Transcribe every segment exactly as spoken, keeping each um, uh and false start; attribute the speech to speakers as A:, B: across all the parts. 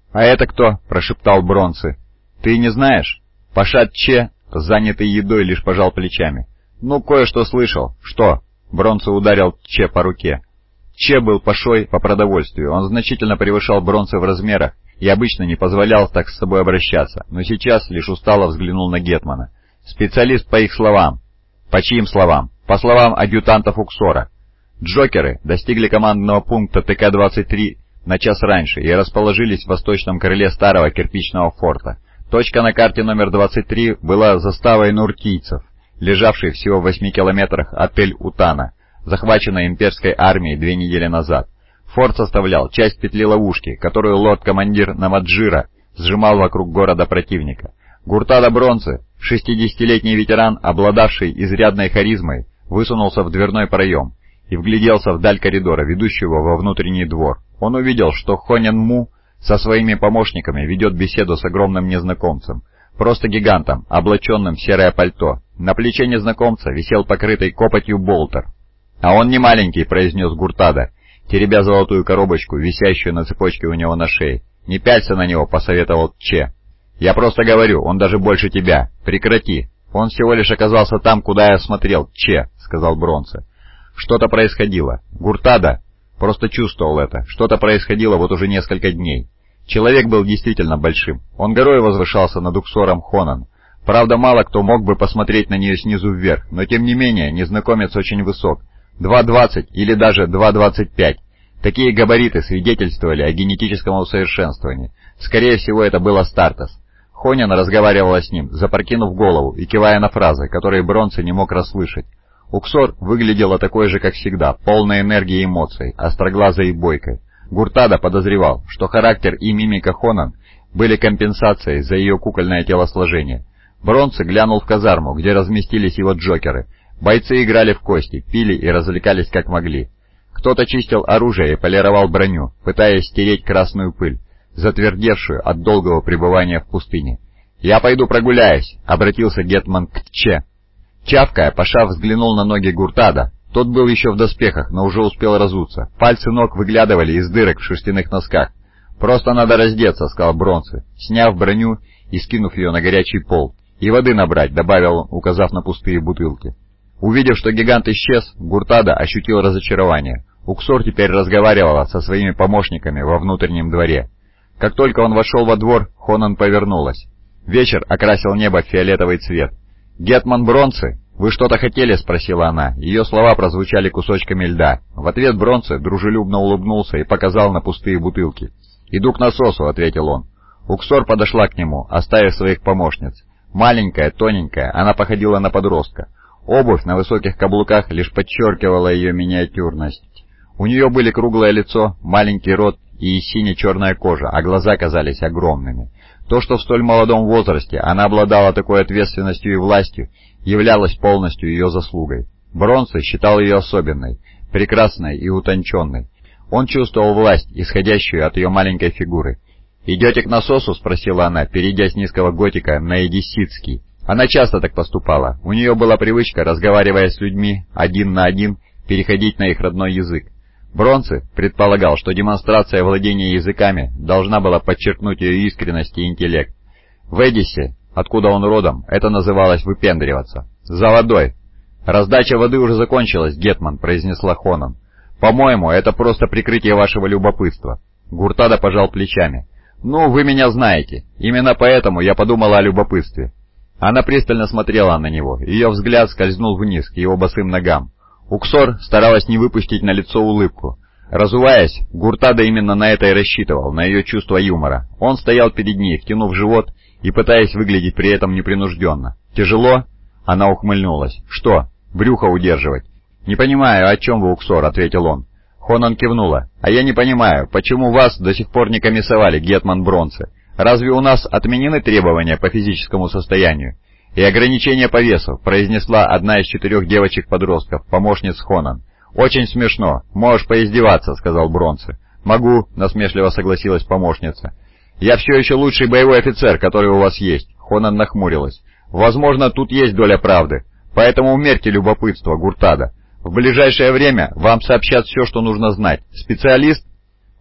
A: «А это кто?» — прошептал Бронце. «Ты не знаешь?» Пашат Че, занятый едой, лишь пожал плечами. «Ну, кое-что слышал». «Что?» — Бронце ударил Че по руке. Че был пашой по продовольствию, он значительно превышал Бронце в размерах и обычно не позволял так с собой обращаться, но сейчас лишь устало взглянул на гетмана. «Специалист по их словам». «По чьим словам?» «По словам адъютантов Уксора. Джокеры достигли командного пункта Тэ Ка двадцать три на час раньше и расположились в восточном крыле старого кирпичного форта. Точка на карте номер двадцать три была заставой нуртийцев, лежавшей всего в восьми километрах от Эль-Утана, захваченной имперской армией две недели назад. Форт составлял часть петли ловушки, которую лорд-командир Намаджира сжимал вокруг города противника. Гуртада Бронце, шестидесятилетний ветеран, обладавший изрядной харизмой, высунулся в дверной проем и вгляделся вдаль коридора, ведущего во внутренний двор. Он увидел, что Хонен Му со своими помощниками ведет беседу с огромным незнакомцем, просто гигантом, облаченным в серое пальто. На плече незнакомца висел покрытый копотью болтер. «А он не маленький», — произнес Гуртада, теребя золотую коробочку, висящую на цепочке у него на шее. «Не пялься на него», — посоветовал Че. «Я просто говорю, он даже больше тебя. Прекрати. Он всего лишь оказался там, куда я смотрел, Че», — сказал Бронце. Что-то происходило. Гуртада просто чувствовал это. Что-то происходило вот уже несколько дней. Человек был действительно большим. Он горой возвышался над Уксором Хонан. Правда, мало кто мог бы посмотреть на нее снизу вверх, но тем не менее незнакомец очень высок. два двадцать или даже два двадцать пять. Такие габариты свидетельствовали о генетическом усовершенствовании. Скорее всего, это был Астартес. Хонин разговаривала с ним, запрокинув голову и кивая на фразы, которые Бронце не мог расслышать. Уксор выглядела такой же, как всегда, полной энергии и эмоций, остроглазой и бойкой. Гуртада подозревал, что характер и мимика Хонан были компенсацией за ее кукольное телосложение. Бронце глянул в казарму, где разместились его джокеры. Бойцы играли в кости, пили и развлекались как могли. Кто-то чистил оружие и полировал броню, пытаясь стереть красную пыль, затвердевшую от долгого пребывания в пустыне. «Я пойду прогуляюсь», — обратился гетман к Че. Чавкая, Паша взглянул на ноги Гуртада. Тот был еще в доспехах, но уже успел разуться. Пальцы ног выглядывали из дырок в шерстяных носках. «Просто надо раздеться», — сказал Бронце, сняв броню и скинув ее на горячий пол. «И воды набрать», — добавил он, указав на пустые бутылки. Увидев, что гигант исчез, Гуртада ощутил разочарование. Уксор теперь разговаривала со своими помощниками во внутреннем дворе. Как только он вошел во двор, Хонан повернулась. Вечер окрасил небо в фиолетовый цвет. «Гетман Бронце, вы что-то хотели?» — спросила она. Ее слова прозвучали кусочками льда. В ответ Бронце дружелюбно улыбнулся и показал на пустые бутылки. «Иду к насосу», — ответил он. Уксор подошла к нему, оставив своих помощниц. Маленькая, тоненькая, она походила на подростка. Обувь на высоких каблуках лишь подчеркивала ее миниатюрность. У нее были круглое лицо, маленький рот и сине-черная кожа, а глаза казались огромными. То, что в столь молодом возрасте она обладала такой ответственностью и властью, являлось полностью ее заслугой. Бронце считал ее особенной, прекрасной и утонченной. Он чувствовал власть, исходящую от ее маленькой фигуры. «Идете к насосу?» — спросила она, перейдя с низкого готика на эдисситский. Она часто так поступала. У нее была привычка, разговаривая с людьми один на один, переходить на их родной язык. Бронце предполагал, что демонстрация владения языками должна была подчеркнуть ее искренность и интеллект. В Эдиссе, откуда он родом, это называлось выпендриваться. «За водой!» «Раздача воды уже закончилась, гетман», — произнесла Хонан. «По-моему, это просто прикрытие вашего любопытства». Гуртада пожал плечами. «Ну, вы меня знаете. Именно поэтому я подумала о любопытстве». Она пристально смотрела на него, ее взгляд скользнул вниз, к его босым ногам. Уксор старалась не выпустить на лицо улыбку. Разуваясь, Гуртада именно на это и рассчитывал, на ее чувство юмора. Он стоял перед ней, втянув живот и пытаясь выглядеть при этом непринужденно. «Тяжело?» Она ухмыльнулась. «Что, брюхо удерживать?» «Не понимаю, о чем вы, Уксор», — ответил он. Хонан кивнула. «А я не понимаю, почему вас до сих пор не комиссовали, гетман Бронце? Разве у нас отменены требования по физическому состоянию и ограничения по весу?» — произнесла одна из четырех девочек-подростков, помощниц Хонан. «Очень смешно. Можешь поиздеваться», — сказал Бронце. «Могу», — насмешливо согласилась помощница. «Я все еще лучший боевой офицер, который у вас есть». Хонан нахмурилась. «Возможно, тут есть доля правды. Поэтому умерьте любопытство, Гуртада. В ближайшее время вам сообщат все, что нужно знать. Специалист?»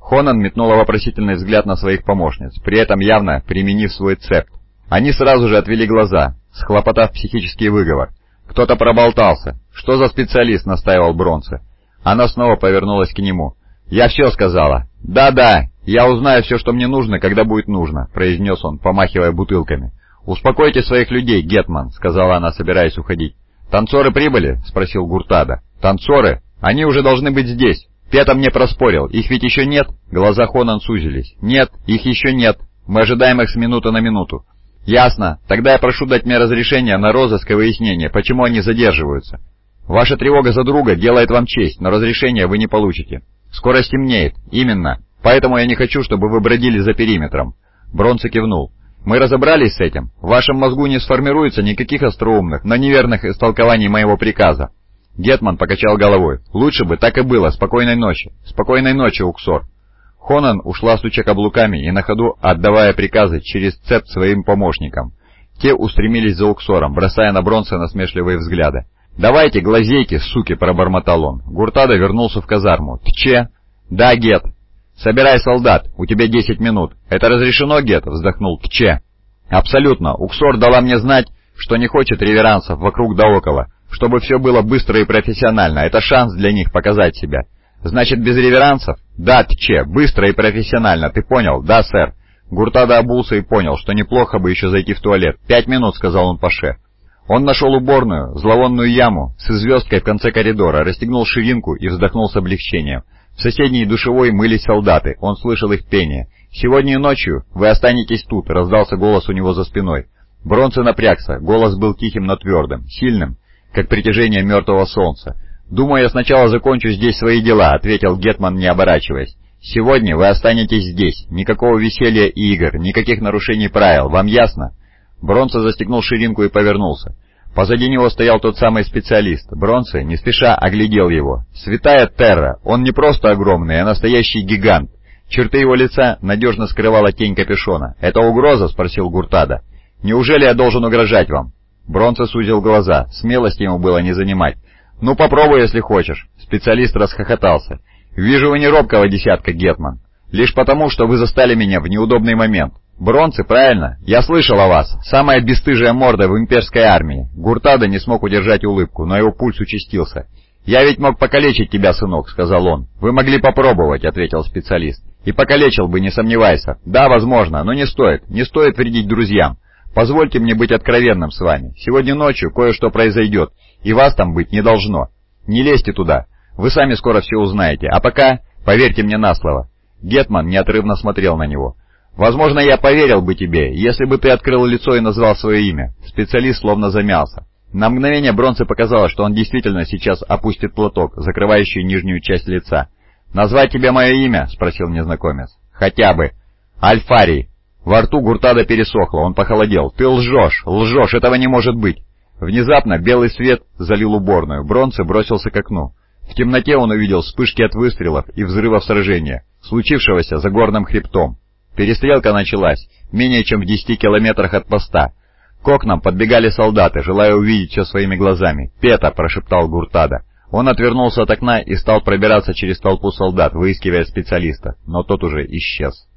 A: Хонан метнула вопросительный взгляд на своих помощниц, при этом явно применив свой цепт. Они сразу же отвели глаза, схлопотав психический выговор. «Кто-то проболтался. Что за специалист?» — настаивал Бронце. Она снова повернулась к нему. «Я все сказала». «Да-да, я узнаю все, что мне нужно, когда будет нужно», — произнес он, помахивая бутылками. «Успокойте своих людей, Гетман», — сказала она, собираясь уходить. «Танцоры прибыли?» — спросил Гуртада. «Танцоры? Они уже должны быть здесь. Пета мне проспорил. Их ведь еще нет?» Глаза Хонан сузились. «Нет, их еще нет. Мы ожидаем их с минуты на минуту». «Ясно. Тогда я прошу дать мне разрешение на розыск и выяснение, почему они задерживаются. Ваша тревога за друга делает вам честь, но разрешения вы не получите. Скоро стемнеет. Именно. Поэтому я не хочу, чтобы вы бродили за периметром». Бронце кивнул. «Мы разобрались с этим. В вашем мозгу не сформируется никаких остроумных, но неверных истолкований моего приказа». Гетман покачал головой. «Лучше бы так и было. Спокойной ночи. Спокойной ночи, Уксор». Хонан ушла, стуча каблуками и на ходу отдавая приказы через цепь своим помощникам. Те устремились за Уксором, бросая на Бронце насмешливые взгляды. «Давайте, глазейки, суки!» — пробормотал он. Гуртада вернулся в казарму. «Тче?» «Да, Гет». «Собирай солдат. У тебя десять минут. Это разрешено, Гет?» — вздохнул Тче. «Абсолютно. Уксор дала мне знать, что не хочет реверансов вокруг да около, чтобы все было быстро и профессионально. Это шанс для них показать себя». «Значит, без реверансов?» «Да, Тче, быстро и профессионально, ты понял?» «Да, сэр». Гуртада обулся и понял, что неплохо бы еще зайти в туалет. «Пять минут», — сказал он Паше. Он нашел уборную, зловонную яму с звездкой в конце коридора, расстегнул ширинку и вздохнул с облегчением. В соседней душевой мылись солдаты, он слышал их пение. «Сегодня ночью вы останетесь тут», — раздался голос у него за спиной. Бронце напрягся, голос был тихим, но твердым, сильным, как притяжение мертвого солнца. «Думаю, я сначала закончу здесь свои дела», — ответил Гетман, не оборачиваясь. «Сегодня вы останетесь здесь. Никакого веселья и игр, никаких нарушений правил. Вам ясно?» Бронце застегнул ширинку и повернулся. Позади него стоял тот самый специалист. Бронце, не спеша, оглядел его. Святая Терра, он не просто огромный, а настоящий гигант. Черты его лица надежно скрывала тень капюшона. «Это угроза?» — спросил Гуртада. «Неужели я должен угрожать вам?» Бронце сузил глаза. Смелости ему было не занимать. «Ну, попробуй, если хочешь». Специалист расхохотался. «Вижу, вы не робкого десятка, Гетман. Лишь потому, что вы застали меня в неудобный момент. Бронце, правильно? Я слышал о вас. Самая бесстыжая морда в имперской армии». Гуртада не смог удержать улыбку, но его пульс участился. «Я ведь мог покалечить тебя, сынок», — сказал он. «Вы могли попробовать», — ответил специалист. «И покалечил бы, не сомневайся. Да, возможно, но не стоит. Не стоит вредить друзьям. Позвольте мне быть откровенным с вами. Сегодня ночью кое-что произойдет, и вас там быть не должно. Не лезьте туда. Вы сами скоро все узнаете. А пока поверьте мне на слово». Гетман неотрывно смотрел на него. «Возможно, я поверил бы тебе, если бы ты открыл лицо и назвал свое имя». Специалист словно замялся. На мгновение Бронце показалось, что он действительно сейчас опустит платок, закрывающий нижнюю часть лица. «Назвать тебе мое имя?» — спросил незнакомец. «Хотя бы». «Альфарий». Во рту Гуртада пересохло, он похолодел. «Ты лжешь, лжешь, этого не может быть». Внезапно белый свет залил уборную, Бронце бросился к окну. В темноте он увидел вспышки от выстрелов и взрывов сражения, случившегося за горным хребтом. Перестрелка началась менее чем в десяти километрах от поста. К окнам подбегали солдаты, желая увидеть все своими глазами. «Пета!» — прошептал Гуртада. Он отвернулся от окна и стал пробираться через толпу солдат, выискивая специалиста, но тот уже исчез.